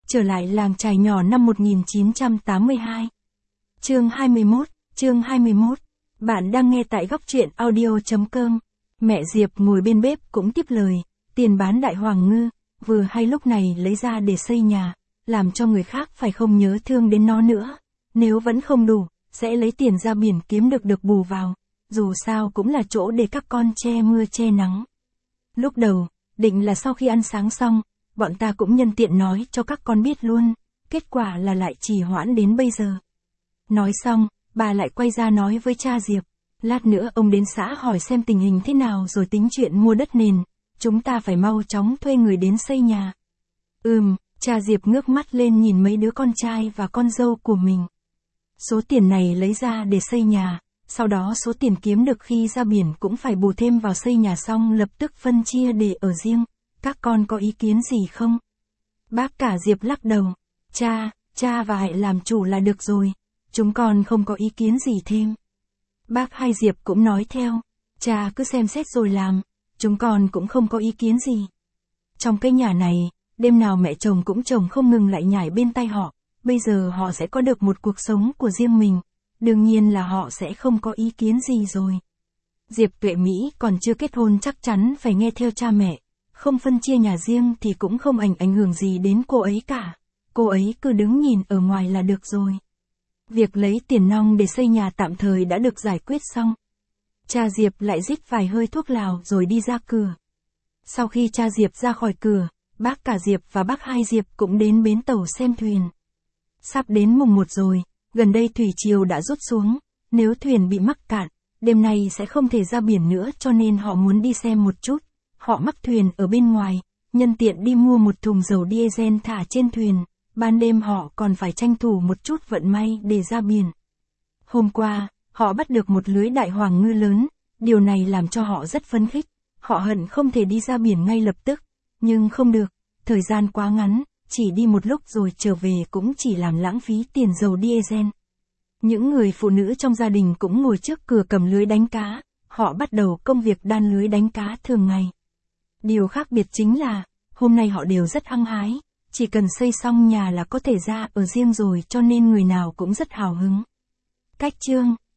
Trở lại làng chài nhỏ năm 1982. Chương 21. Bạn đang nghe tại góc truyện audio.com. Mẹ Diệp ngồi bên bếp cũng tiếp lời, tiền bán đại hoàng ngư, vừa hay lúc này lấy ra để xây nhà, làm cho người khác phải không nhớ thương đến nó nữa. Nếu vẫn không đủ, sẽ lấy tiền ra biển kiếm được bù vào, dù sao cũng là chỗ để các con che mưa che nắng. Lúc đầu, định là sau khi ăn sáng xong, bọn ta cũng nhân tiện nói cho các con biết luôn, kết quả là lại trì hoãn đến bây giờ. Nói xong, bà lại quay ra nói với cha Diệp, lát nữa ông đến xã hỏi xem tình hình thế nào rồi tính chuyện mua đất nền, chúng ta phải mau chóng thuê người đến xây nhà. Cha Diệp ngước mắt lên nhìn mấy đứa con trai và con dâu của mình. Số tiền này lấy ra để xây nhà, sau đó số tiền kiếm được khi ra biển cũng phải bù thêm vào xây nhà xong lập tức phân chia để ở riêng. Các con có ý kiến gì không? Bác cả Diệp lắc đầu. Cha và hãy làm chủ là được rồi. Chúng con không có ý kiến gì thêm. Bác hai Diệp cũng nói theo. Cha cứ xem xét rồi làm. Chúng con cũng không có ý kiến gì. Trong cái nhà này, đêm nào mẹ chồng cũng chồng không ngừng lại nhảy bên tay họ. Bây giờ họ sẽ có được một cuộc sống của riêng mình. Đương nhiên là họ sẽ không có ý kiến gì rồi. Diệp Tuệ Mỹ còn chưa kết hôn chắc chắn phải nghe theo cha mẹ. Không phân chia nhà riêng thì cũng không ảnh hưởng gì đến cô ấy cả. Cô ấy cứ đứng nhìn ở ngoài là được rồi. Việc lấy tiền nong để xây nhà tạm thời đã được giải quyết xong. Cha Diệp lại rít vài hơi thuốc lào rồi đi ra cửa. Sau khi cha Diệp ra khỏi cửa, bác cả Diệp và bác hai Diệp cũng đến bến tàu xem thuyền. Sắp đến mùng 1 rồi, gần đây thủy triều đã rút xuống, nếu thuyền bị mắc cạn, đêm nay sẽ không thể ra biển nữa cho nên họ muốn đi xem một chút. Họ mắc thuyền ở bên ngoài, nhân tiện đi mua một thùng dầu diesel thả trên thuyền, ban đêm họ còn phải tranh thủ một chút vận may để ra biển. Hôm qua, họ bắt được một lưới đại hoàng ngư lớn, điều này làm cho họ rất phấn khích, họ hận không thể đi ra biển ngay lập tức, nhưng không được, thời gian quá ngắn, chỉ đi một lúc rồi trở về cũng chỉ làm lãng phí tiền dầu diesel. Những người phụ nữ trong gia đình cũng ngồi trước cửa cầm lưới đánh cá, họ bắt đầu công việc đan lưới đánh cá thường ngày. Điều khác biệt chính là, hôm nay họ đều rất hăng hái, chỉ cần xây xong nhà là có thể ra ở riêng rồi cho nên người nào cũng rất hào hứng. Cách chương